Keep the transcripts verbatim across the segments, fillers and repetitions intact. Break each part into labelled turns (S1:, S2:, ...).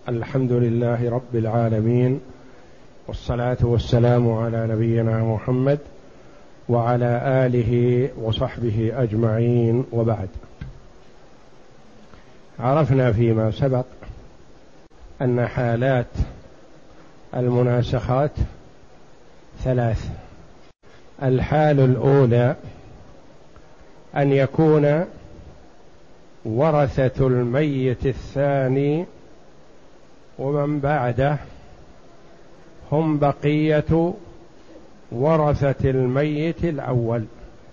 S1: الحمد لله رب العالمين، والصلاة والسلام على نبينا محمد وعلى آله وصحبه أجمعين، وبعد. عرفنا فيما سبق أن حالات المناسخات ثلاث. الحال الأولى أن يكون ورثة الميت الثاني ومن بعده هم بقية ورثة الميت الأول،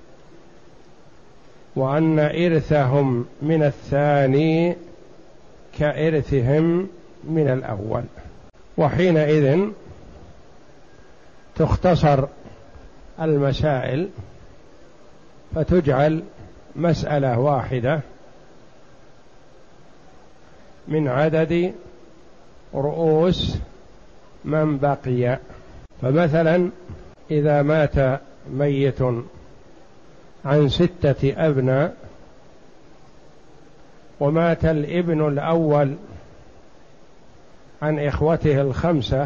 S1: وأن إرثهم من الثاني كإرثهم من الأول، وحينئذ تختصر المسائل فتجعل مسألة واحدة من عدد رؤوس من بقي. فمثلا إذا مات ميت عن ستة أبناء ومات الابن الأول عن إخوته الخمسة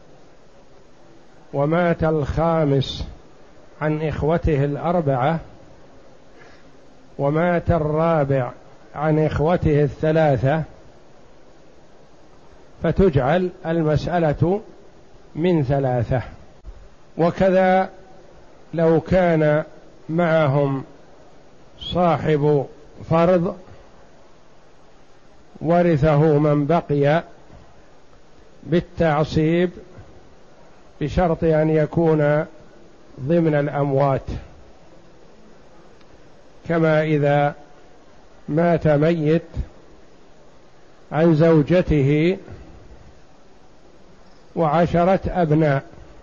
S1: ومات الخامس عن إخوته الأربعة ومات الرابع عن إخوته الثلاثة، فتجعل المسألة من ثلاثة. وكذا لو كان معهم صاحب فرض ورثه من بقي بالتعصيب بشرط أن يكون ضمن الأموات، كما إذا مات ميت عن زوجته وعشرة أبناء،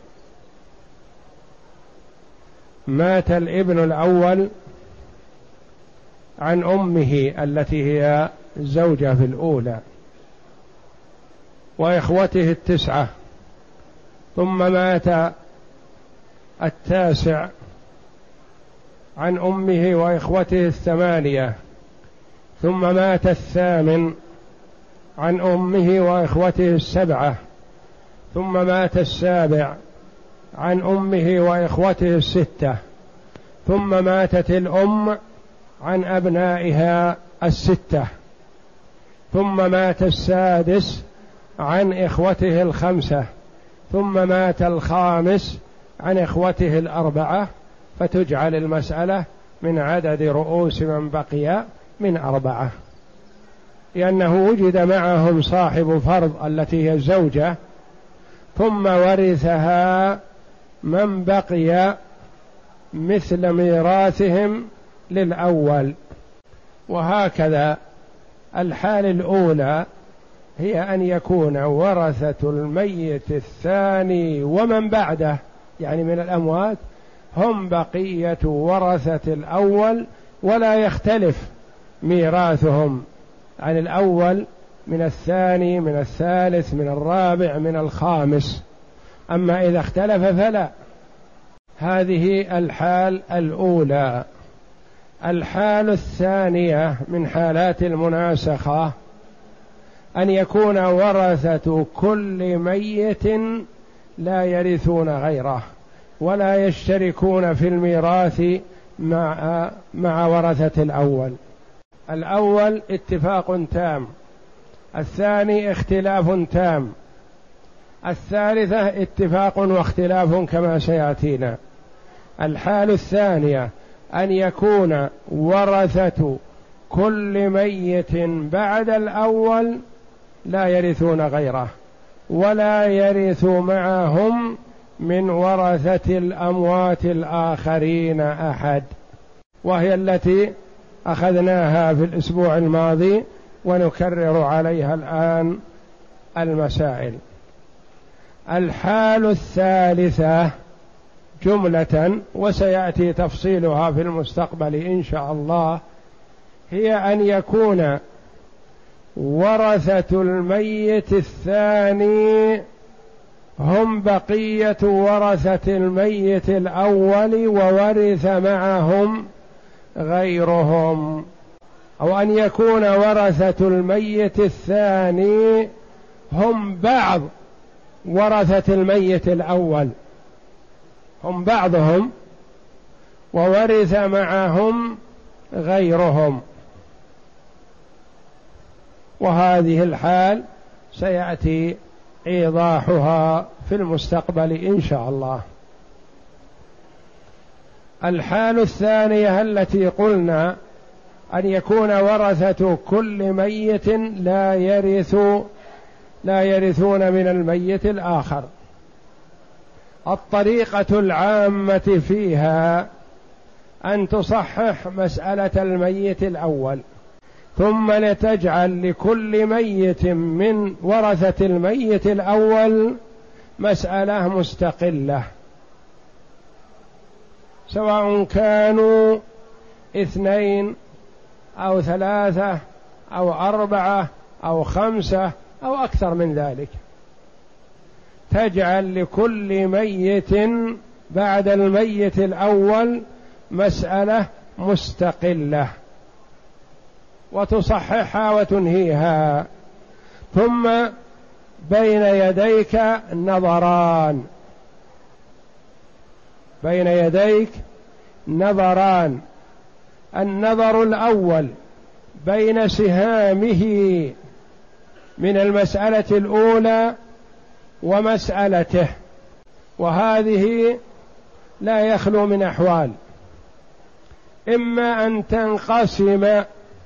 S1: مات الابن الأول عن أمه التي هي زوجة في الأولى وإخوته التسعة، ثم مات التاسع عن أمه وإخوته الثمانية، ثم مات الثامن عن أمه وإخوته السبعة، ثم مات السابع عن أمه وإخوته الستة، ثم ماتت الأم عن أبنائها الستة، ثم مات السادس عن إخوته الخمسة، ثم مات الخامس عن إخوته الأربعة، فتجعل المسألة من عدد رؤوس من بقي من أربعة، لأنه وجد معهم صاحب فرض التي هي الزوجة، ثم ورثها من بقي مثل ميراثهم للأول. وهكذا الحال الأولى هي أن يكون ورثة الميت الثاني ومن بعده، يعني من الأموات، هم بقية ورثة الأول، ولا يختلف ميراثهم عن الأول من الثاني من الثالث من الرابع من الخامس. أما إذا اختلف فلا. هذه الحال الأولى. الحال الثانية من حالات المناسخة أن يكون ورثة كل ميت لا يرثون غيره ولا يشتركون في الميراث مع مع ورثة الأول. الأول اتفاق تام، الثاني اختلاف تام، الثالثة اتفاق واختلاف كما سيأتينا. الحال الثانية أن يكون ورثة كل ميت بعد الأول لا يرثون غيره ولا يرث معهم من ورثة الأموات الآخرين أحد، وهي التي أخذناها في الأسبوع الماضي ونكرر عليها الآن المسائل. الحال الثالثة جملة وسيأتي تفصيلها في المستقبل إن شاء الله، هي أن يكون ورثة الميت الثاني هم بقية ورثة الميت الأول وورث معهم غيرهم، أو أن يكون ورثة الميت الثاني هم بعض ورثة الميت الأول، هم بعضهم وورث معهم غيرهم، وهذه الحال سيأتي إيضاحها في المستقبل إن شاء الله. الحال الثانية التي قلنا أن يكون ورثة كل ميت لا يرث لا يرثون من الميت الآخر. الطريقة العامة فيها أن تصحح مسألة الميت الأول، ثم لتجعل لكل ميت من ورثة الميت الأول مسألة مستقلة، سواء كانوا اثنين أو ثلاثة أو أربعة أو خمسة أو أكثر من ذلك. تجعل لكل ميت بعد الميت الأول مسألة مستقلة وتصححها وتنهيها. ثم بين يديك نظران بين يديك نظران النظر الأول بين سهامه من المسألة الأولى ومسألته، وهذه لا يخلو من أحوال: إما أن تنقسم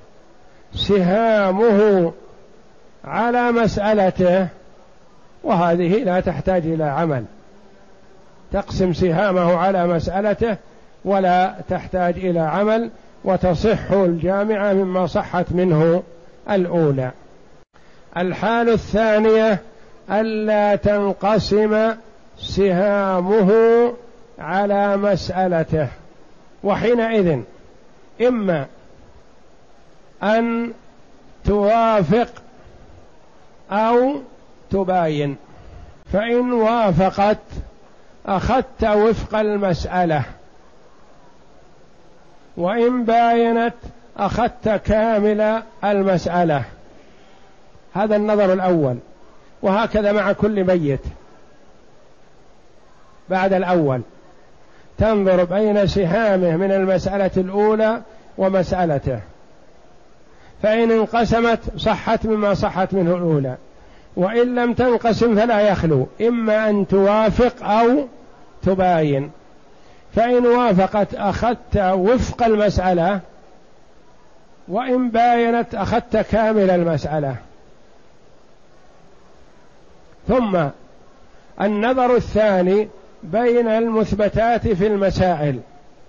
S1: سهامه على مسألته، وهذه لا تحتاج إلى عمل، تقسم سهامه على مسألته ولا تحتاج إلى عمل، وتصح الجامعة مما صحت منه الأولى. الحال الثانية ألا تنقسم سهامه على مسألته، وحينئذ إما أن توافق أو تباين، فإن وافقت أخذت وفق المسألة، وإن باينت أخذت كامل المسألة. هذا النظر الأول، وهكذا مع كل ميت بعد الأول تنظر بين سهامه من المسألة الأولى ومسألته، فإن انقسمت صحت مما صحت منه الأولى، وإن لم تنقسم فلا يخلو، إما أن توافق أو تباين. فإن وافقت أخذت وفق المسألة، وإن باينت أخذت كامل المسألة. ثم النظر الثاني بين المثبتات في المسائل،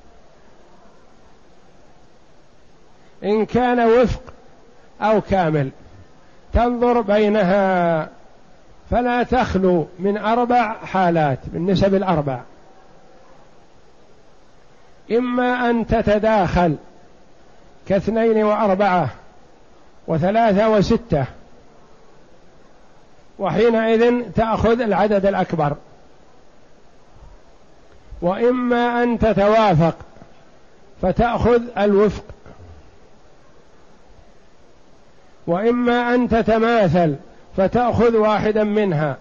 S1: إن كان وفق أو كامل تنظر بينها، فلا تخلو من أربع حالات بالنسب الأربع: إما أن تتداخل كاثنين وأربعة وثلاثة وستة، وحينئذ تأخذ العدد الأكبر، وإما أن تتوافق فتأخذ الوفق، وإما أن تتماثل فتأخذ واحدا منها،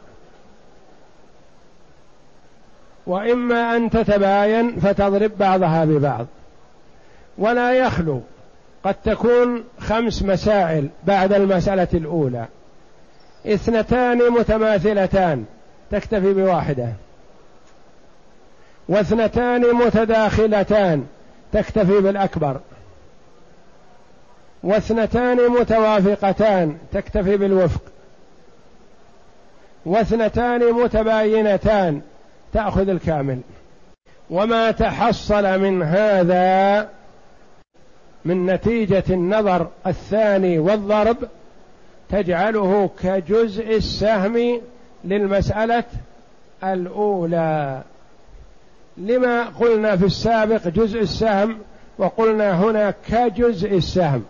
S1: وإما أن تتباين فتضرب بعضها ببعض. ولا يخلو، قد تكون خمس مسائل بعد المسألة الأولى، اثنتان متماثلتان تكتفي بواحدة، واثنتان متداخلتان تكتفي بالأكبر، واثنتان متوافقتان تكتفي بالوفق، واثنتان متباينتان تأخذ الكامل. وما تحصل من هذا من نتيجة النظر الثاني والضرب تجعله كجزء السهم للمسألة الأولى. لما قلنا في السابق جزء السهم وقلنا هنا كجزء السهم؟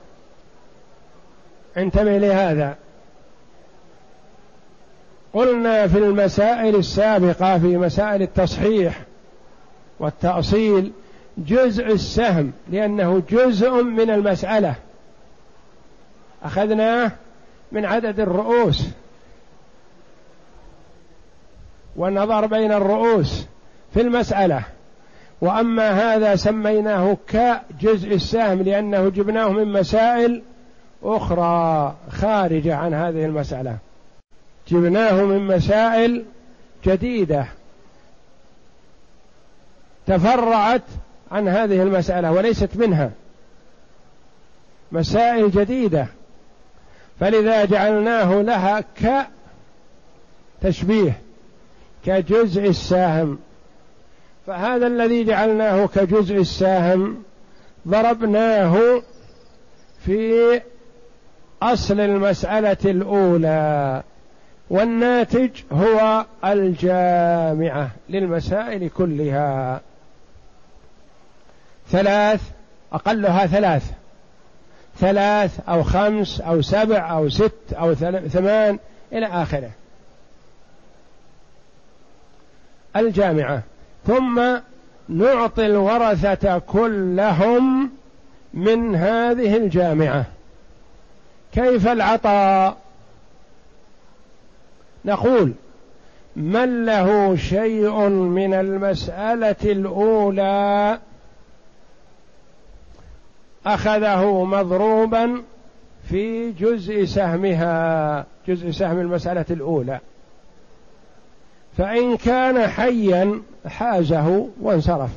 S1: انتبه لهذا. قلنا في المسائل السابقة في مسائل التصحيح والتأصيل جزء السهم لأنه جزء من المسألة، أخذناه من عدد الرؤوس والنظر بين الرؤوس في المسألة. وأما هذا سميناه كجزء السهم لأنه جبناه من مسائل أخرى خارجة عن هذه المسألة، جبناه من مسائل جديدة تفرعت عن هذه المسألة وليست منها، مسائل جديدة، فلذا جعلناه لها كتشبيه كجزء السهم. فهذا الذي جعلناه كجزء السهم ضربناه في أصل المسألة الأولى، والناتج هو الجامعة للمسائل كلها. ثلاث أقلها ثلاث ثلاث أو خمس أو سبع أو ست أو ثمان إلى آخره، الجامعة. ثم نعطي الورثة كلهم من هذه الجامعة. كيف العطاء؟ نقول من له شيء من المسألة الأولى أخذه مضروبا في جزء سهمها، جزء سهم المسألة الأولى، فإن كان حيا حازه وانصرف،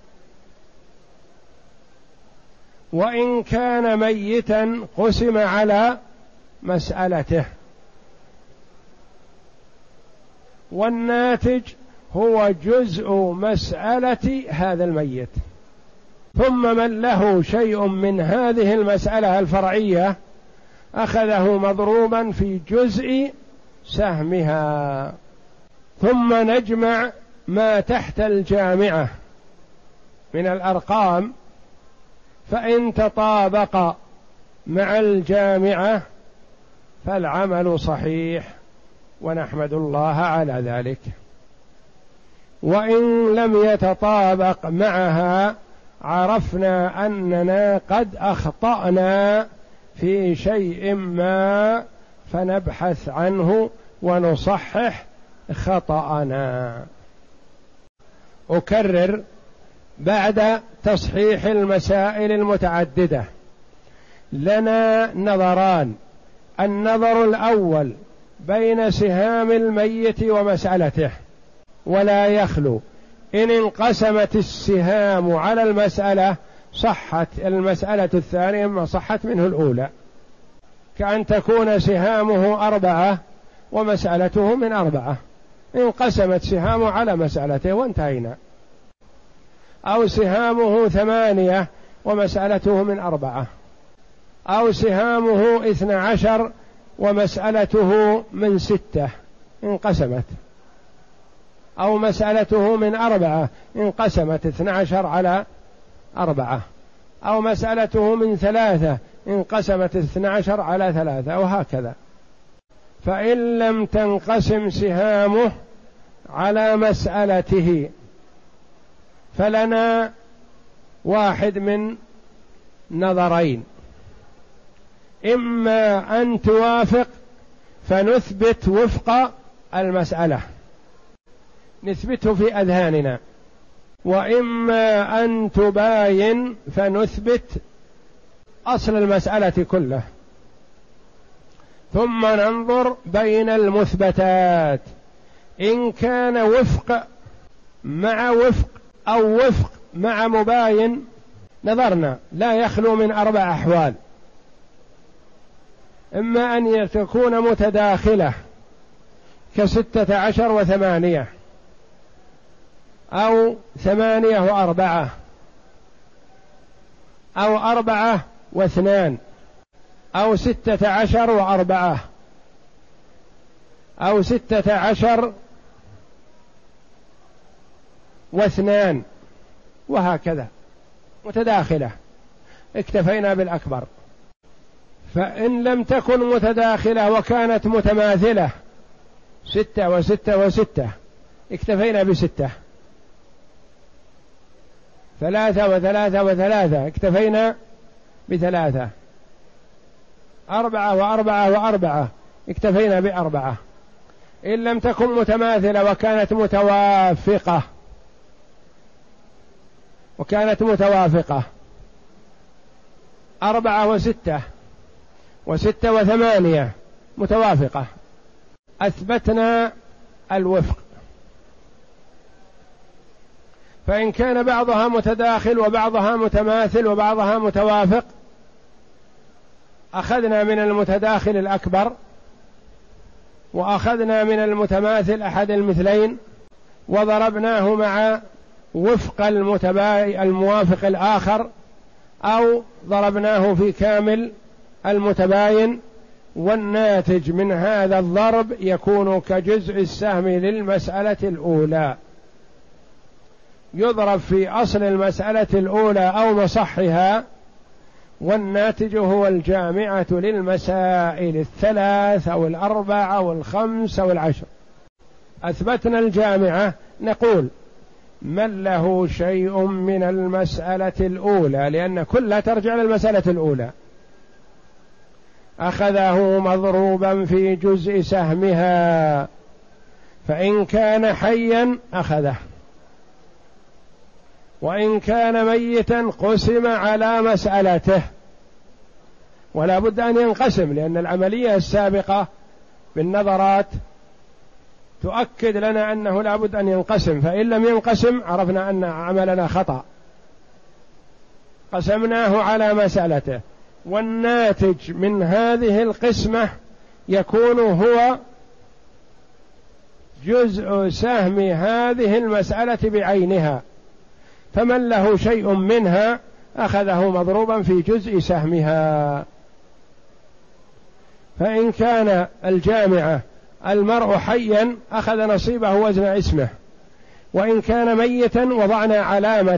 S1: وإن كان ميتا قسم على مسألته، والناتج هو جزء مسألة هذا الميت. ثم من له شيء من هذه المسألة الفرعية أخذه مضروبا في جزء سهمها. ثم نجمع ما تحت الجامعة من الأرقام، فإن تطابق مع الجامعة فالعمل صحيح ونحمد الله على ذلك، وإن لم يتطابق معها عرفنا أننا قد أخطأنا في شيء ما فنبحث عنه ونصحح خطأنا. أكرر بعد تصحيح المسائل المتعددة لنا نظران: النظر الأول بين سهام الميت ومسألته، ولا يخلو إن انقسمت السهام على المسألة صحت المسألة الثانية ما صحت منه الأولى، كأن تكون سهامه أربعة ومسألته من أربعة، انقسمت سهامه على مسألته وانتهينا. أو سهامه ثمانية ومسألته من أربعة، أو سهامه اثنى عشر ومسألته من ستة انقسمت، أو مسألته من أربعة انقسمت اثنى عشر على أربعة، أو مسألته من ثلاثة انقسمت اثنى عشر على ثلاثة، وهكذا. فإن لم تنقسم سهامه على مسألته فلنا واحد من نظرين: إما أن توافق فنثبت وفق المسألة، نثبته في أذهاننا، وإما أن تباين فنثبت أصل المسألة كله، ثم ننظر بين المثبتات، إن كان وفق مع وفق أو وفق مع مباين نظرنا. لا يخلو من أربع أحوال: إما أن تكون متداخلة كستة عشر وثمانية، أو ثمانية وأربعة، أو أربعة واثنان، أو ستة عشر وأربعة، أو ستة عشر واثنان، وهكذا متداخلة، اكتفينا بالأكبر. فإن لم تكن متداخلة وكانت متماثلة ستة وستة وستة اكتفينا بستة، ثلاثة وثلاثة وثلاثة اكتفينا بثلاثة، أربعة وأربعة وأربعة اكتفينا بأربعة. إن لم تكن متماثلة وكانت متوافقة وكانت متوافقة أربعة وستة وستة وثمانية متوافقة أثبتنا الوفق. فإن كان بعضها متداخل وبعضها متماثل وبعضها متوافق أخذنا من المتداخل الأكبر وأخذنا من المتماثل أحد المثلين وضربناه مع وفق المتباين الموافق الآخر، أو ضربناه في كامل المتباين، والناتج من هذا الضرب يكون كجزء السهم للمسألة الأولى، يضرب في أصل المسألة الأولى أو مصحها، والناتج هو الجامعة للمسائل الثلاث أو الأربع أو الخمس أو العشر. أثبتنا الجامعة، نقول من له شيء من المسألة الأولى، لأن كلها ترجع للمسألة الأولى، أخذه مضروبا في جزء سهمها، فإن كان حيا أخذه، وإن كان ميتا قسم على مسألته، ولا بد أن ينقسم، لأن العملية السابقة بالنظرات تؤكد لنا أنه لا بد أن ينقسم، فإن لم ينقسم عرفنا أن عملنا خطأ. قسمناه على مسألته، والناتج من هذه القسمة يكون هو جزء سهم هذه المسألة بعينها، فمن له شيء منها أخذه مضروبا في جزء سهمها. فإن كان الجامعة المرء حيا أخذ نصيبه وزن اسمه، وإن كان ميتا وضعنا علامة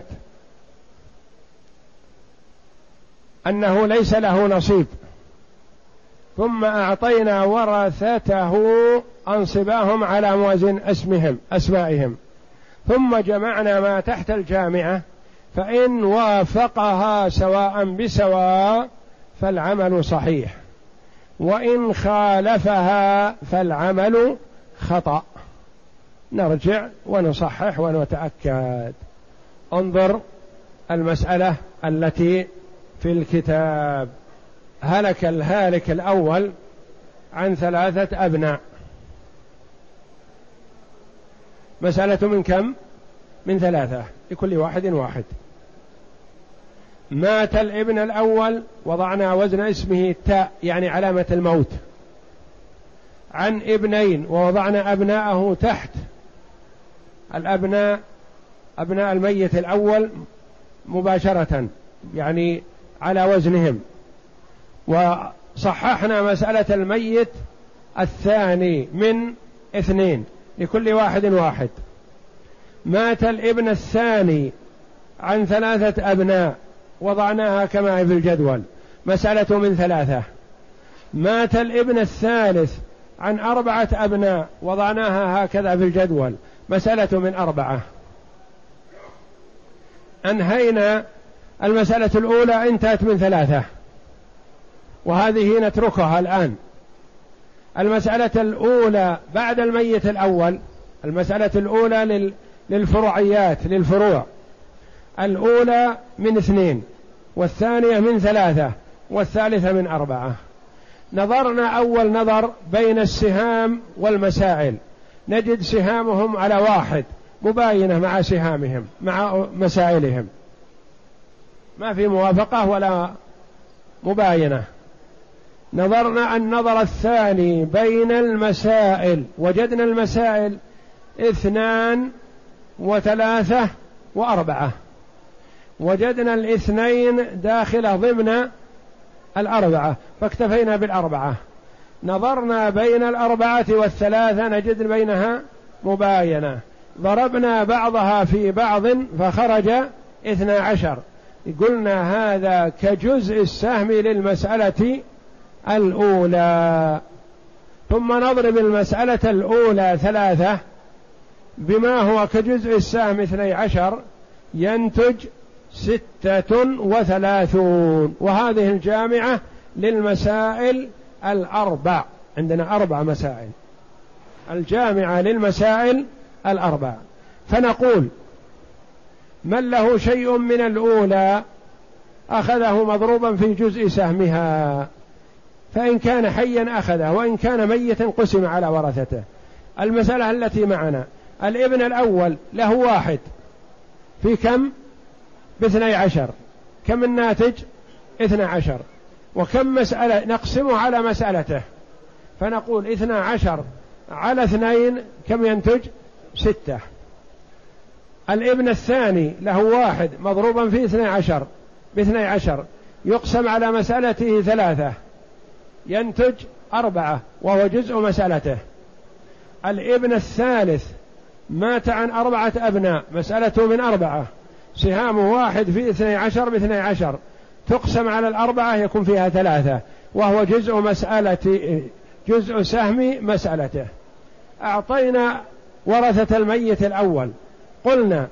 S1: أنه ليس له نصيب، ثم أعطينا ورثته أنصباهم على موازين اسمهم أسمائهم، ثم جمعنا ما تحت الجامعة، فإن وافقها سواء بسواء فالعمل صحيح، وإن خالفها فالعمل خطأ. نرجع ونصحح ونتأكد. انظر المسألة التي في الكتاب: هلك الهالك الأول عن ثلاثة أبناء. مسألة من كم؟ من ثلاثة، لكل واحد واحد. مات الابن الأول، وضعنا وزن اسمه التاء يعني علامة الموت، عن ابنين، ووضعنا أبناءه تحت الأبناء، أبناء الميت الأول مباشرة يعني على وزنهم، وصححنا مسألة الميت الثاني من اثنين، لكل واحد واحد. مات الابن الثاني عن ثلاثة أبناء، وضعناها كما في الجدول، مسألة من ثلاثة. مات الابن الثالث عن أربعة أبناء، وضعناها هكذا في الجدول، مسألة من أربعة. أنهينا المسألة الأولى، انتهت من ثلاثة، وهذه نتركها الآن. المسألة الأولى بعد الميت الأول، المسألة الأولى للفروعيات للفروع، الأولى من اثنين، والثانية من ثلاثة، والثالثة من أربعة. نظرنا أول نظر بين السهام والمسائل، نجد سهامهم على واحد مباينة مع سهامهم مع مسائلهم، ما في موافقة ولا مباينة. نظرنا النظر الثاني بين المسائل، وجدنا المسائل اثنان وثلاثة وأربعة، وجدنا الاثنين داخلة ضمن الأربعة، فاكتفينا بالأربعة. نظرنا بين الأربعة والثلاثة، نجد بينها مباينة، ضربنا بعضها في بعض فخرج اثنا عشر، قلنا هذا كجزء السهم للمسألة الأولى. ثم نضرب المسألة الأولى ثلاثة بما هو كجزء السهم اثني عشر، ينتج ستة وثلاثون، وهذه الجامعة للمسائل الأربع. عندنا أربع مسائل، الجامعة للمسائل الأربع. فنقول من له شيء من الأولى أخذه مضروبا في جزء سهمها، فإن كان حيا أخذه، وإن كان ميتا قسم على ورثته. المسألة التي معنا الابن الأول له واحد في كم؟ باثني عشر. كم الناتج؟ اثنى عشر. وكم مسألة نقسمه على مسألته؟ فنقول اثنى عشر على اثنين كم ينتج؟ ستة. الابن الثاني له واحد مضروبا في اثني عشر باثني عشر، يقسم على مسألته ثلاثة، ينتج أربعة، وهو جزء مسألته. الابن الثالث مات عن أربعة أبناء، مسألته من أربعة، سهام واحد في اثني عشر باثني عشر، تقسم على الأربعة يكون فيها ثلاثة، وهو جزء مسألة جزء سهم مسألته. أعطينا ورثة الميت الأول، قلنا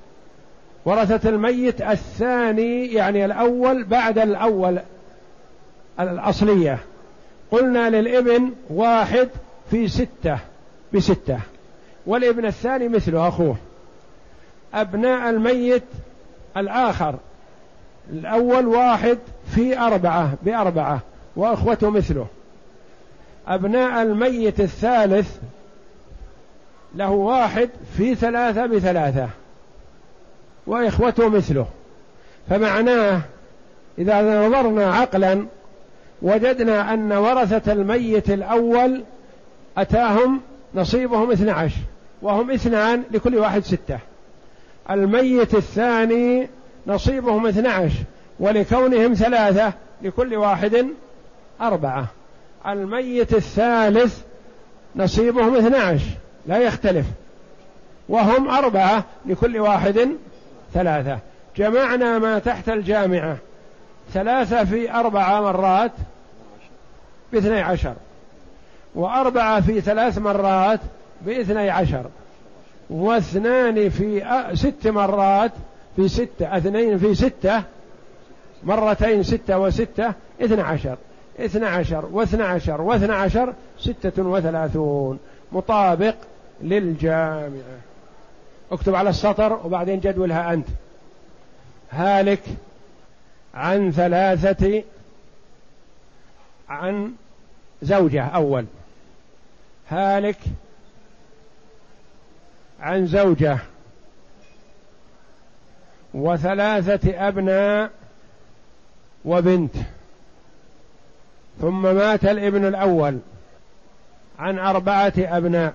S1: ورثة الميت الثاني يعني الأول بعد الأول الأصلية، قلنا للابن واحد في ستة بستة، والابن الثاني مثله أخوه. أبناء الميت الآخر الأول واحد في أربعة بأربعة، وأخوته مثله. أبناء الميت الثالث له واحد في ثلاثة بثلاثة، وإخوته مثله. فمعناه إذا نظرنا عقلا وجدنا أن ورثة الميت الأول أتاهم نصيبهم اثنى عشر، وهم اثنان لكل واحد ستة. الميت الثاني نصيبهم اثنى عشر، ولكونهم ثلاثة لكل واحد أربعة. الميت الثالث نصيبهم اثنى عشر لا يختلف، وهم أربعة لكل واحد ثلاثة. جمعنا ما تحت الجامعة، ثلاثة في أربعة مرات باثني عشر، وأربعة في ثلاث مرات باثني عشر، واثنان في ست مرات في ستة، اثنين في ستة مرتين ستة وستة اثنى عشر، اثنى عشر واثنى عشر واثنى عشر ستة وثلاثون، مطابق للجامعة. اكتب على السطر وبعدين جدولها أنت. هالك عن ثلاثة عن زوجة أول، هالك عن زوجة وثلاثة أبناء وبنت، ثم مات الابن الأول عن أربعة أبناء،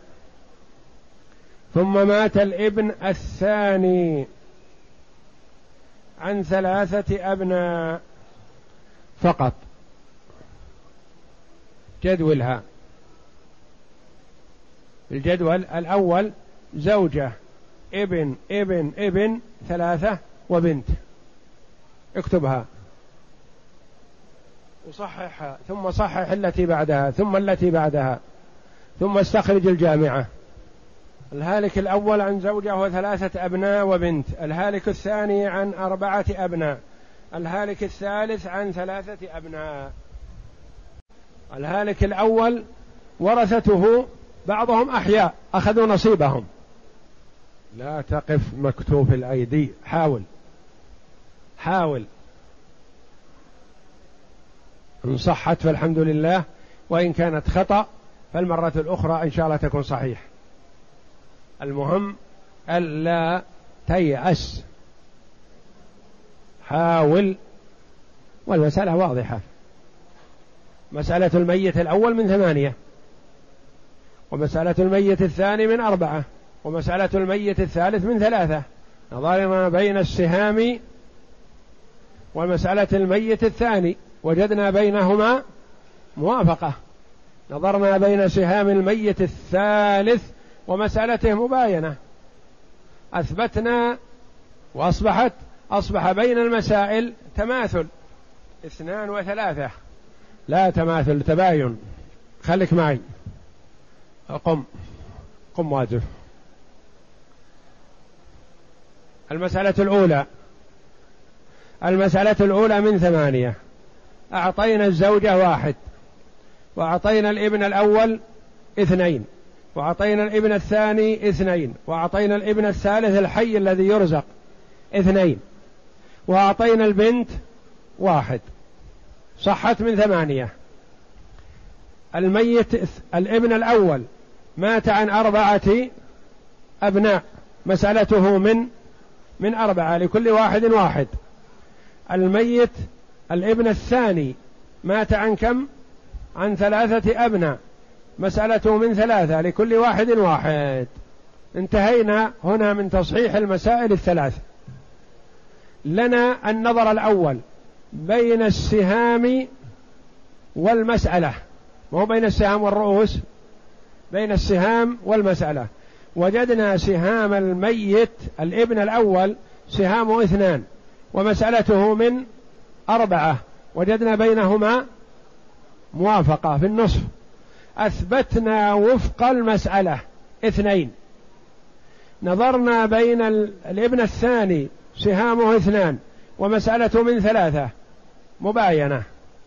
S1: ثم مات الابن الثاني عن ثلاثة أبناء فقط. جدولها. الجدول الأول زوجة ابن ابن ابن ثلاثة وبنت، اكتبها وصححها، ثم صحح التي بعدها، ثم التي بعدها، ثم استخرج الجامعة. الهالك الأول عن زوجة وثلاثة أبناء وبنت، الهالك الثاني عن أربعة أبناء، الهالك الثالث عن ثلاثة أبناء. الهالك الأول ورثته بعضهم أحياء أخذوا نصيبهم. لا تقف مكتوف الأيدي، حاول حاول إن صحت فالحمد لله، وإن كانت خطأ فالمرة الأخرى إن شاء الله تكون صحيح. المهم ألا تيأس، حاول، والمسألة واضحة. مسألة الميت الأول من ثمانية، ومسألة الميت الثاني من أربعة، ومسألة الميت الثالث من ثلاثة. نظرنا بين السهام ومسألة الميت الثاني وجدنا بينهما موافقة، نظرنا بين سهام الميت الثالث ومسألته مباينة، أثبتنا وأصبحت أصبح بين المسائل تماثل، اثنان وثلاثة، لا تماثل، تباين. خليك معي، قم قم واجب. المسألة الأولى، المسألة الأولى من ثمانية، أعطينا الزوجة واحد، وأعطينا الابن الأول اثنين، وأعطينا الابن الثاني اثنين، وأعطينا الابن الثالث الحي الذي يرزق اثنين، وأعطينا البنت واحد، صحت من ثمانية. الميت الابن الأول مات عن أربعة أبناء، مسألته من من أربعة لكل واحد واحد. الميت الابن الثاني مات عن كم؟ عن ثلاثة أبناء، مسألته من ثلاثة لكل واحد واحد. انتهينا هنا من تصحيح المسائل الثلاث. لنا النظر الأول بين السهام والمسألة، مو بين السهام والرؤوس، بين السهام والمسألة. وجدنا سهام الميت الابن الأول سهامه اثنان ومسألته من أربعة، وجدنا بينهما موافقة في النصف. أثبتنا وفق المسألة اثنين. نظرنا بين الابن الثاني سهامه اثنان ومسألته من ثلاثة، مباينة.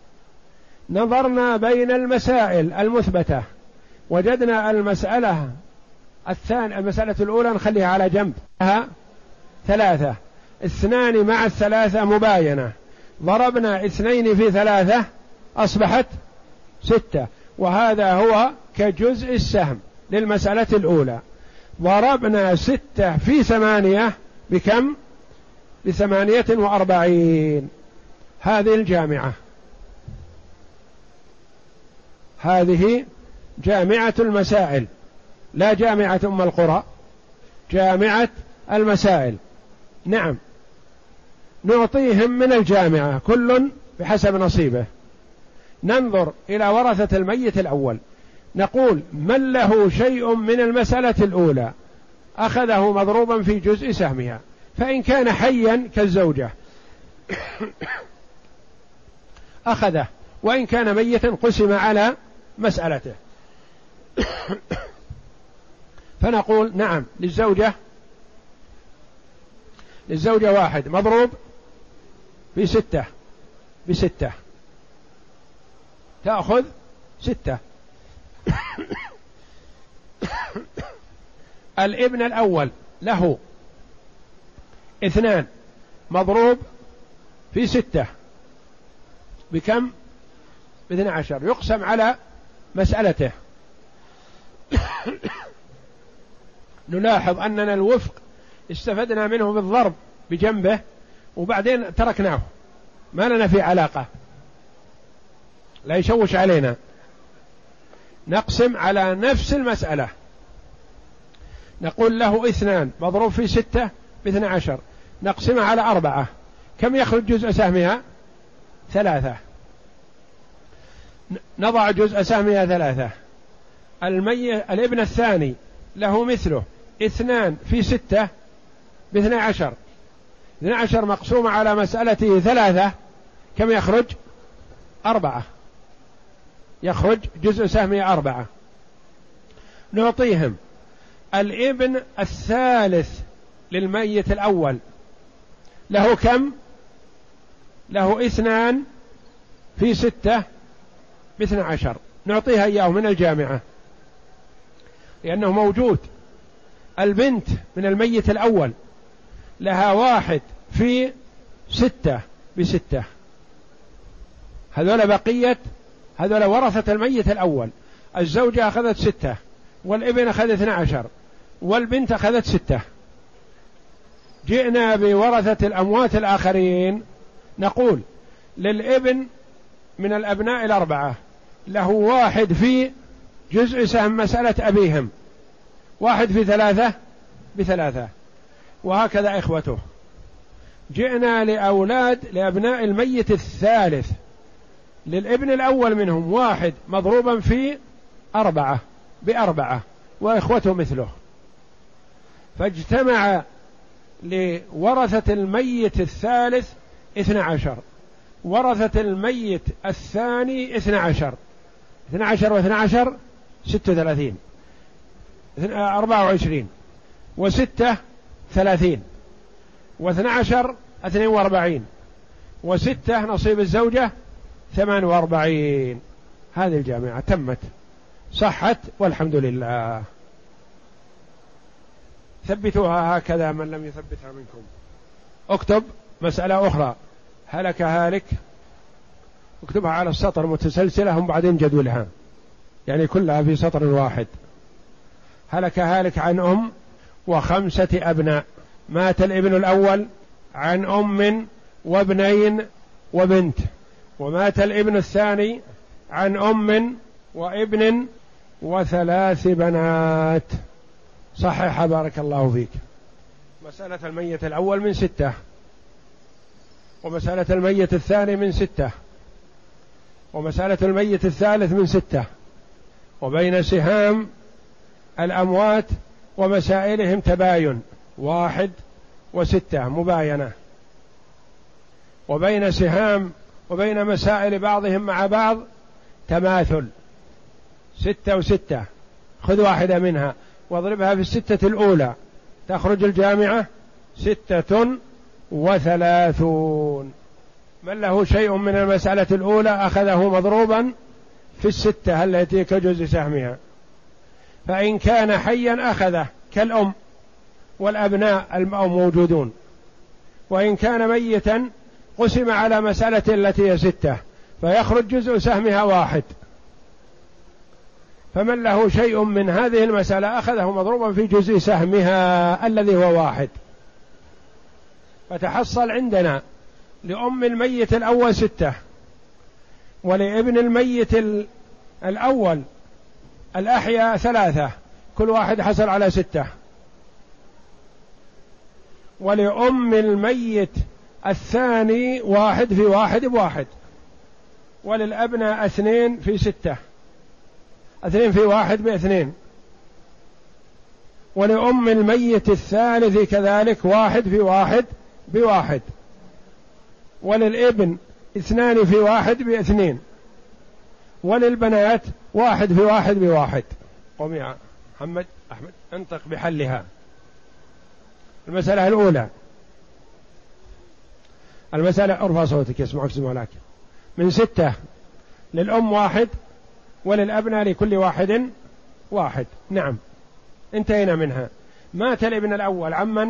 S1: نظرنا بين المسائل المثبتة، وجدنا المسألة الثانية المسألة الأولى نخليها على جنب، ثلاثة، اثنان مع الثلاثة مباينة. ضربنا اثنين في ثلاثة أصبحت ستة، وهذا هو كجزء السهم للمسألة الأولى. ضربنا ستة في ثمانية بكم؟ بثمانية وأربعين. هذه الجامعة، هذه جامعة المسائل، لا جامعة أم القرى، جامعة المسائل. نعم، نعطيهم من الجامعة كل بحسب نصيبه. ننظر إلى ورثة الميت الأول، نقول من له شيء من المسألة الأولى أخذه مضروبا في جزء سهمها، فإن كان حيا كالزوجة أخذه، وإن كان ميتا قسم على مسألته. فنقول نعم للزوجة للزوجة واحد مضروب في ستة بستة، تأخذ ستة. الابن الأول له اثنان مضروب في ستة بكم؟ باثنى عشر، يقسم على مسألته. نلاحظ أننا الوفق استفدنا منه بالضرب بجنبه، وبعدين تركناه، ما لنا في علاقة، لا يشوش علينا. نقسم على نفس المسألة، نقول له اثنان مضروب في ستة باثنى عشر، نقسمها على أربعة، كم يخرج جزء سهمها؟ ثلاثة. نضع جزء سهمها ثلاثة. المي... الابن الثاني له مثله اثنان في ستة باثنى عشر، اثنى عشر مقسومة على مسألته ثلاثة، كم يخرج؟ أربعة، يخرج جزء سهمه أربعة. نعطيهم الابن الثالث للميت الأول له كم؟ له اثنان في ستة باثنى عشر، نعطيها إياه من الجامعة لأنه موجود. البنت من الميت الأول لها واحد في ستة بستة، هذول بقية، هذول ورثة الميت الأول. الزوجة أخذت ستة، والابن أخذ اثنى عشر، والبنت أخذت ستة. جئنا بورثة الأموات الآخرين، نقول للابن من الأبناء الأربعة له واحد في جزء سهم مسألة أبيهم، واحد في ثلاثة بثلاثة، وهكذا إخوته. جئنا لأولاد لأبناء الميت الثالث، للابن الأول منهم واحد مضروبا في أربعة بأربعة، وإخوته مثله، فاجتمع لورثة الميت الثالث اثنى عشر، ورثة الميت الثاني اثنى عشر، اثنى عشر واثنى عشر ستة وثلاثين، أربعة وعشرين، وستة ثلاثين، واثنى عشر اثنين واربعين، وستة نصيب الزوجة ثمان واربعين. هذه الجامعة تمت، صحت والحمد لله. ثبتوها هكذا من لم يثبتها منكم. اكتب مسألة أخرى، هلك هالك، اكتبها على السطر متسلسلة وبعدين جدولها، يعني كلها في سطر واحد. هلك هالك عن أم وخمسة أبناء، مات الابن الأول عن أم وابنين وبنت، ومات الابن الثاني عن أم وابن وثلاث بنات. صحح بارك الله فيك. مسألة الميت الأول من ستة، ومسألة الميت الثاني من ستة، ومسألة الميت الثالث من ستة، وبين سهام الأموات ومسائلهم تباين، واحد وستة مباينة، وبين سهام وبين مسائل بعضهم مع بعض تماثل، ستة وستة. خذ واحدة منها واضربها في الستة الأولى تخرج الجامعة ستة وثلاثون. من له شيء من المسألة الأولى أخذه مضروبا في الستة التي كجزء سهمها، فإن كان حيا أخذه كالأم والأبناء الموجودون، وإن كان ميتا قسم على مسألة التي هي ستة فيخرج جزء سهمها واحد، فمن له شيء من هذه المسألة أخذه مضروبا في جزء سهمها الذي هو واحد. فتحصل عندنا لأم الميت الأول ستة، ولابن الميت الأول الأحياء ثلاثة، كل واحد حصل على ستة، ولأم الميت الثاني واحد في واحد بواحد، وللأبناء اثنين في ستة، اثنين في واحد باثنين، ولأم الميت الثالث كذلك واحد في واحد بواحد، وللابن اثنان في واحد باثنين، وللبنات واحد في واحد بواحد. قم يا محمد أحمد انطق بحلها. المسألة الأولى، المسألة ارفع صوتك يسمعك سمعك. من ستة للأم واحد وللأبناء لكل واحد واحد. نعم انتهينا منها. مات الابن الأول عمن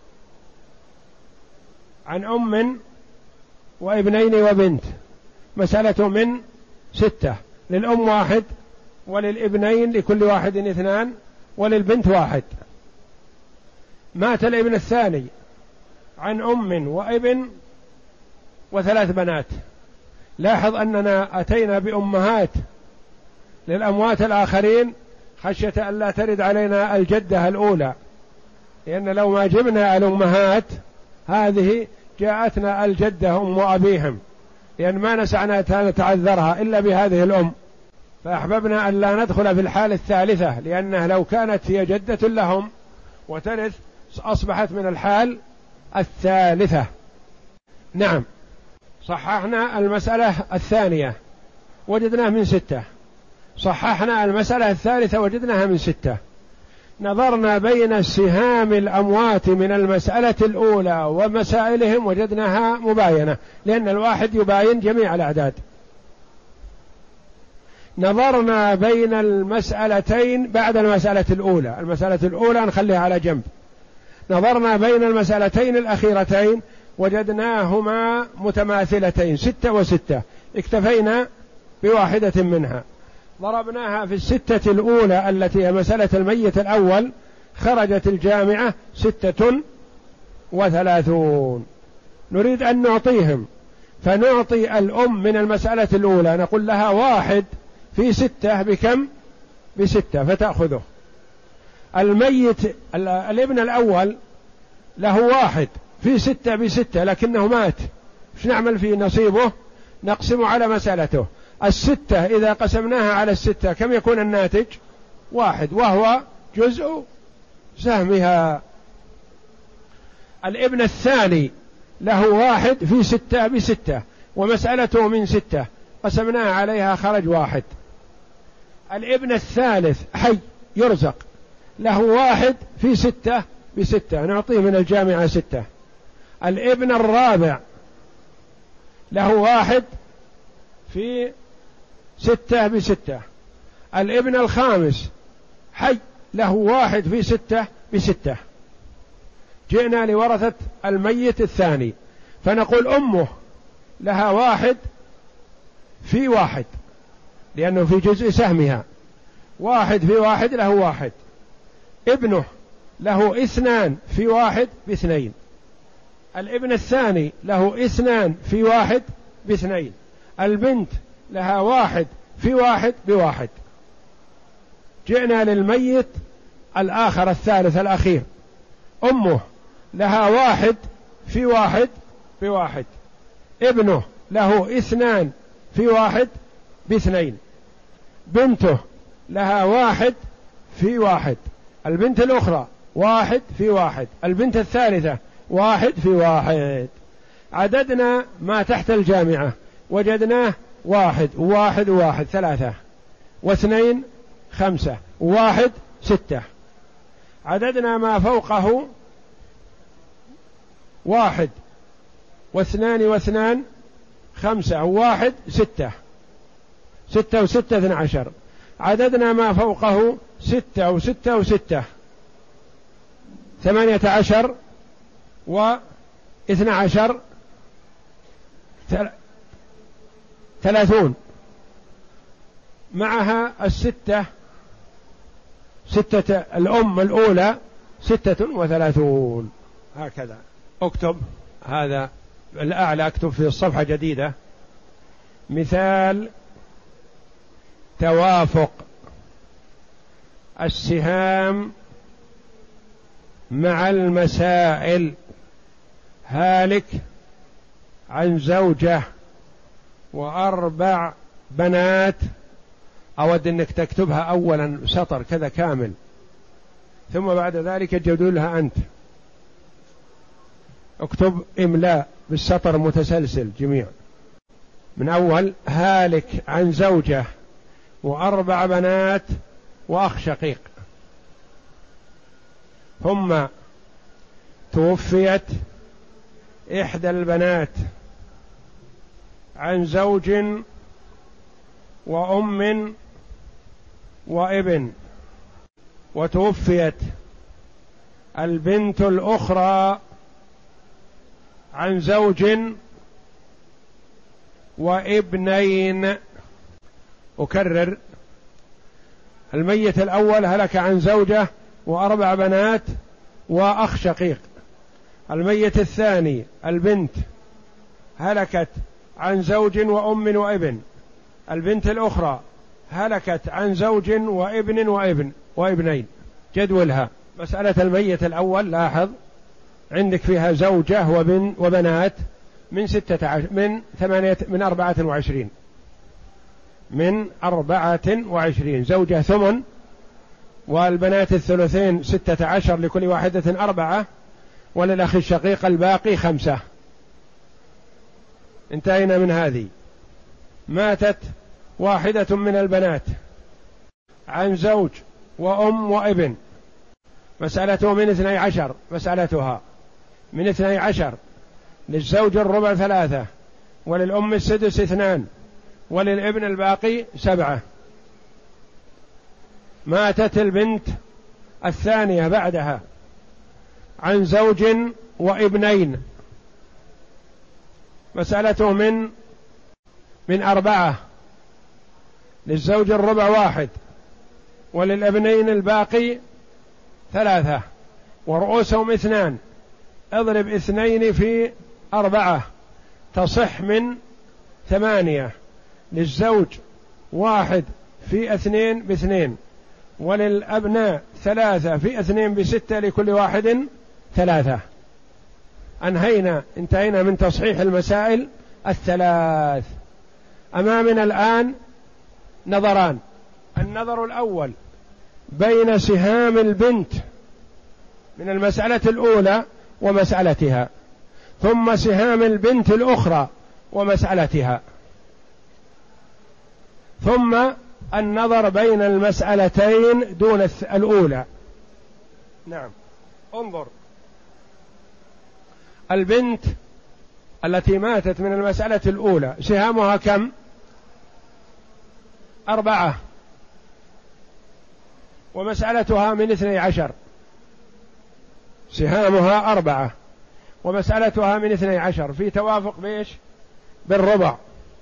S1: عن أم وابنين وبنت، مسألة من ستة، للأم واحد وللابنين لكل واحد اثنان وللبنت واحد. مات الابن الثاني عن أم وابن وثلاث بنات. لاحظ أننا أتينا بأمهات للأموات الآخرين خشية أن لا ترد علينا الجدة الأولى، لأن لو ما جبنا الأمهات هذه جاءتنا الجدة أم أبيهم، لأن ما نسعنا نتعذرها إلا بهذه الأم، فأحببنا أن لا ندخل في الحالة الثالثة، لأنها لو كانت هي جدة لهم وترث أصبحت من الحال الثالثة. نعم صححنا المسألة الثانية وجدناها من ستة، صححنا المسألة الثالثة وجدناها من ستة. نظرنا بين سهام الأموات من المسألة الأولى ومسائلهم وجدناها مباينة، لأن الواحد يباين جميع الأعداد. نظرنا بين المسألتين بعد المسألة الأولى، المسألة الأولى نخليها على جنب. نظرنا بين المسألتين الأخيرتين وجدناهما متماثلتين، ستة وستة، اكتفينا بواحدة منها، ضربناها في الستة الأولى التي هي مسألة الميت الأول، خرجت الجامعة ستة وثلاثون. نريد أن نعطيهم، فنعطي الأم من المسألة الأولى نقول لها واحد في ستة بكم؟ بستة، فتأخذه. الميت الابن الأول له واحد في ستة بستة لكنه مات، ايش نعمل في نصيبه؟ نقسم على مسألته. الستة إذا قسمناها على الستة كم يكون الناتج؟ واحد، وهو جزء سهمها. الابن الثاني له واحد في ستة بستة ومسألته من ستة، قسمناها عليها خرج واحد. الابن الثالث حي يرزق، له واحد في ستة بستة، نعطيه من الجامعة ستة. الابن الرابع له واحد في ستة بستة. الابن الخامس حي له واحد في ستة بستة، جئنا لورثة الميت الثاني فنقول أمه لها واحد في واحد، لأنه في جزء سهمها، واحد في واحد له واحد. ابنه له اثنان في واحد باثنين. الابن الثاني له اثنان في واحد باثنين. البنت لها واحد في واحد بواحد. جئنا للميت الآخر الثالث الأخير، أمه لها واحد في واحد بواحد. ابنه له اثنان في واحد باثنين. بنته لها واحد في واحد. البنت الأخرى واحد في واحد. البنت الثالثة واحد في واحد. عددنا ما تحت الجامعة وجدناه واحد وواحد وواحد ثلاثة، واثنين خمسة، وواحد ستة. عددنا ما فوقه واحد واثنان واثنان خمسة، وواحد ستة، ستة وستة اثنى عشر. عددنا ما فوقه ستة وستة وستة ثمانية عشر واثنى عشر ثلاثون، معها الستة، ستة الأم الأولى ستة وثلاثون. هكذا اكتب هذا الأعلى، اكتب في الصفحة جديدة مثال توافق السهام مع المسائل. هالك عن زوجة وأربع بنات. أود أنك تكتبها أولا سطر كذا كامل، ثم بعد ذلك تجدوا لها أنت. اكتب إملاء بالسطر متسلسل جميع من أول. هالك عن زوجة وأربع بنات وأخ شقيق، ثم توفيت إحدى البنات عن زوج وأم وابن، وتوفيت البنت الأخرى عن زوج وابنين. أكرر: الميت الأول هلك عن زوجة وأربع بنات وأخ شقيق. الميت الثاني البنت هلكت عن زوج وأم وابن. البنت الأخرى هلكت عن زوج وابن وابن وابنين. جدولها: مسألة الميت الأول لاحظ عندك فيها زوجة وبن وبنات من ستة عشر من ثمانية من أربعة وعشرين من أربعة وعشرين زوجة ثمن، والبنات الثلثين ستة عشر لكل واحدة أربعة، وللأخ الشقيق الباقي خمسة. انتهينا من هذه. ماتت واحدة من البنات عن زوج وأم وابن. مسألته من اثني عشر، مسألتها من اثني عشر. للزوج الربع ثلاثة، وللأم السدس اثنان، وللابن الباقي سبعة. ماتت البنت الثانية بعدها عن زوج وابنين. مسألته من من أربعة. للزوج الربع واحد، وللابنين الباقي ثلاثة، ورؤوسهم اثنان. اضرب اثنين في أربعة تصح من ثمانية. للزوج واحد في اثنين باثنين، وللأبناء ثلاثة في اثنين بستة، لكل واحد ثلاثة. أنهينا انتهينا من تصحيح المسائل الثلاث. أمامنا الآن نظران: النظر الأول بين سهام البنت من المسألة الأولى ومسألتها، ثم سهام البنت الأخرى ومسألتها، ثم النظر بين المسألتين دون الأولى. نعم، انظر. البنت التي ماتت من المسألة الأولى سهامها كم؟ أربعة، ومسألتها من اثني عشر. سهامها أربعة ومسألتها من اثني عشر، في توافق بإيش؟ بالربع.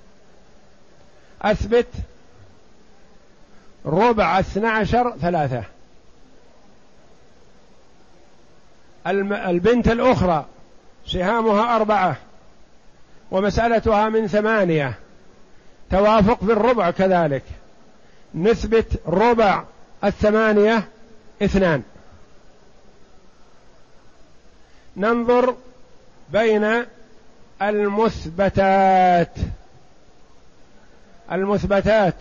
S1: أثبت ربع اثنى عشر ثلاثة. البنت الأخرى سهامها أربعة ومسألتها من ثمانية، توافق بالربع كذلك، نثبت ربع الثمانية اثنان. ننظر بين المثبتات. المثبتات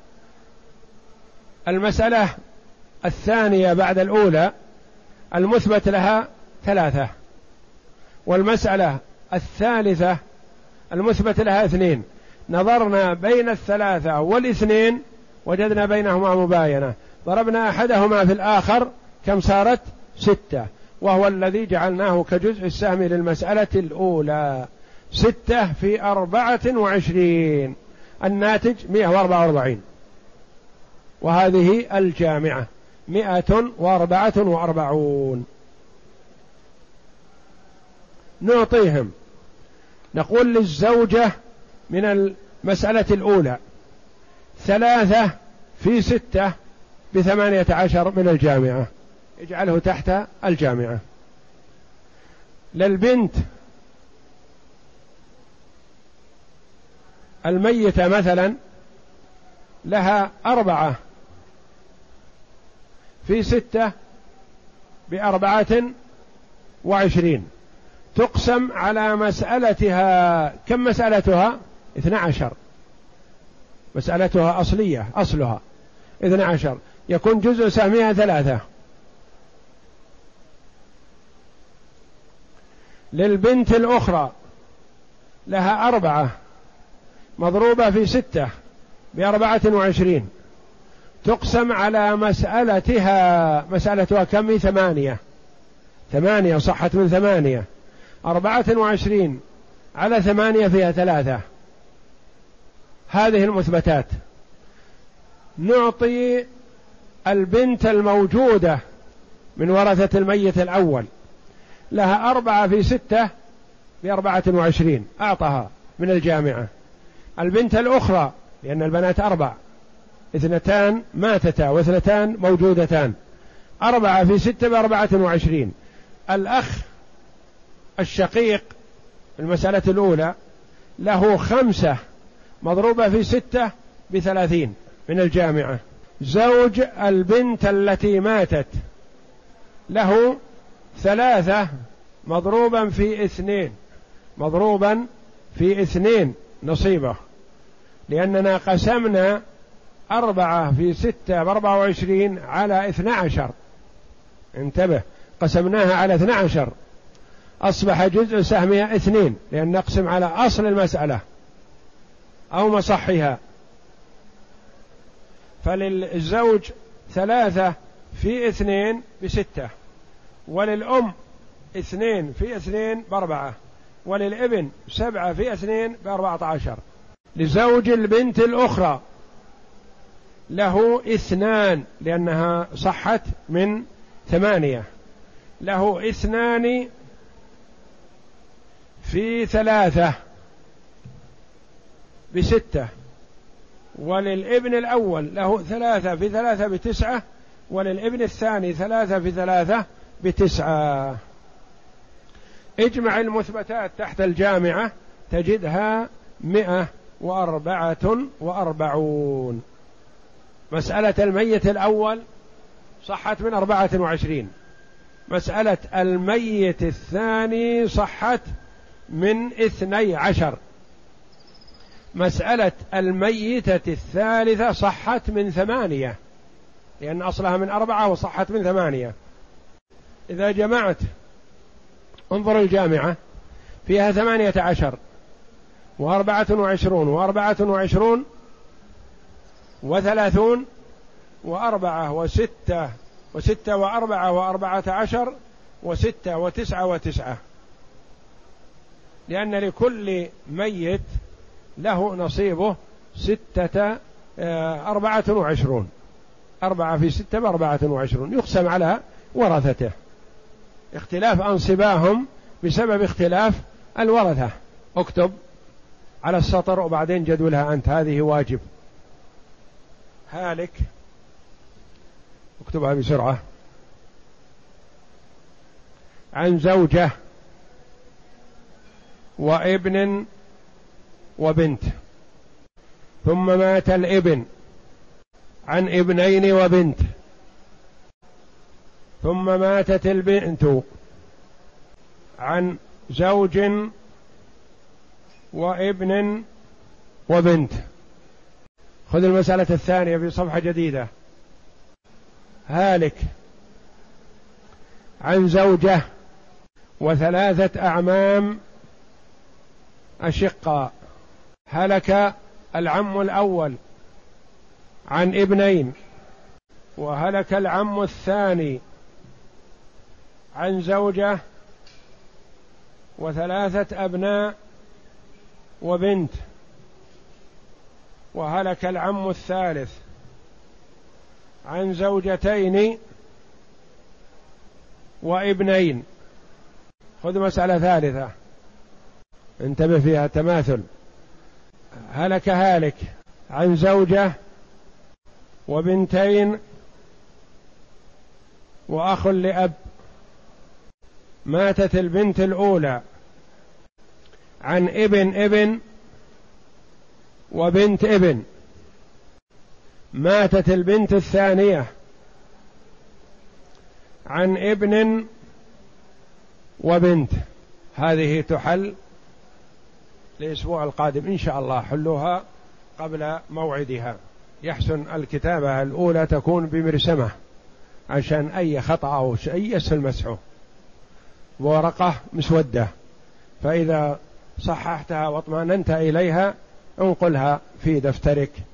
S1: المسألة الثانية بعد الأولى المثبت لها ثلاثة، والمسألة الثالثة المثبت لها اثنين. نظرنا بين الثلاثة والاثنين وجدنا بينهما مباينة، ضربنا أحدهما في الآخر كم صارت؟ ستة، وهو الذي جعلناه كجزء السهم للمسألة الأولى. ستة في أربعة وعشرين، الناتج مئة وأربعة وأربعين، وهذه الجامعة مئة وأربعة وأربعون. نعطيهم، نقول للزوجة من المسألة الأولى ثلاثة في ستة بثمانية عشر من الجامعة، اجعله تحت الجامعة. للبنت الميتة مثلا لها أربعة في ستة بأربعة وعشرين، تقسم على مسألتها. كم مسألتها؟ اثنى عشر، مسألتها أصلية أصلها اثنى عشر، يكون جزء سهمها ثلاثة. للبنت الأخرى لها أربعة مضروبة في ستة بأربعة وعشرين، تقسم على مسألتها. مسألتها كم؟ ثمانية، ثمانية صحت من ثمانية، أربعة وعشرين على ثمانية فيها ثلاثة. هذه المثبتات. نعطي البنت الموجودة من ورثة الميت الأول لها أربعة في ستة بأربعة وعشرين، أعطها من الجامعة. البنت الأخرى لأن البنات أربع، اثنتان ماتتا واثنتان موجودتان، أربعة في ستة بأربعة وعشرين. الأخ الشقيق المسألة الأولى له خمسة مضروبة في ستة بثلاثين من الجامعة. زوج البنت التي ماتت له ثلاثة مضروبا في اثنين، مضروبا في اثنين نصيبه، لأننا قسمنا أربعة في ستة بأربعة وعشرين على اثنى عشر. انتبه، قسمناها على اثنى عشر، أصبح جزء سهمها اثنين، لأن نقسم على أصل المسألة أو مصحها. فللزوج ثلاثة في اثنين بستة، وللأم اثنين في اثنين بأربعة، وللابن سبعة في اثنين بأربعة عشر. لزوج البنت الأخرى له اثنان لأنها صحت من ثمانية، له اثنان في ثلاثة بستة، وللابن الأول له ثلاثة في ثلاثة بتسعة، وللابن الثاني ثلاثة في ثلاثة بتسعة. اجمع المثبتات تحت الجامعة تجدها مئة وأربعة وأربعون. مسألة الميت الأول صحت من أربعة وعشرين، مسألة الميت الثاني صحت من اثني عشر، مسألة الميتة الثالثة صحت من ثمانية، لأن أصلها من أربعة وصحت من ثمانية. إذا جمعت انظر الجامعة فيها ثمانية عشر وأربعة وعشرون وأربعة وعشرون وثلاثون وأربعة وستة وستة وأربعة وأربعة عشر وستة وتسعة وتسعة، لأن لكل ميت له نصيبه ستة أربعة وعشرون، أربعة في ستة بأربعة وعشرون، يقسم على ورثته. اختلاف أنصباهم بسبب اختلاف الورثة. اكتب على السطر وبعدين جدولها أنت، هذه واجب. هالك، اكتبها بسرعة. عن زوجة وابن وبنت، ثم مات الابن عن ابنين وبنت، ثم ماتت البنت عن زوج وابن وبنت. خذ المسألة الثانية في صفحة جديدة. هالك عن زوجة وثلاثة أعمام أشقاء. هلك العم الأول عن ابنين، وهلك العم الثاني عن زوجة وثلاثة أبناء وبنت، وهلك العم الثالث عن زوجتين وابنين. خذ مسألة ثالثة انتبه فيها تماثل. هلك هالك عن زوجة وبنتين وأخ لأب. ماتت البنت الأولى عن ابن ابن وبنت ابن. ماتت البنت الثانية عن ابن وبنت. هذه تحل الأسبوع القادم إن شاء الله، حلوها قبل موعدها. يحسن الكتابة الأولى تكون بمرسمة عشان أي خطأ أو شيء يسهل مسحه، ورقة مسودة، فإذا صححتها واطمأننت إليها انقلها في دفترك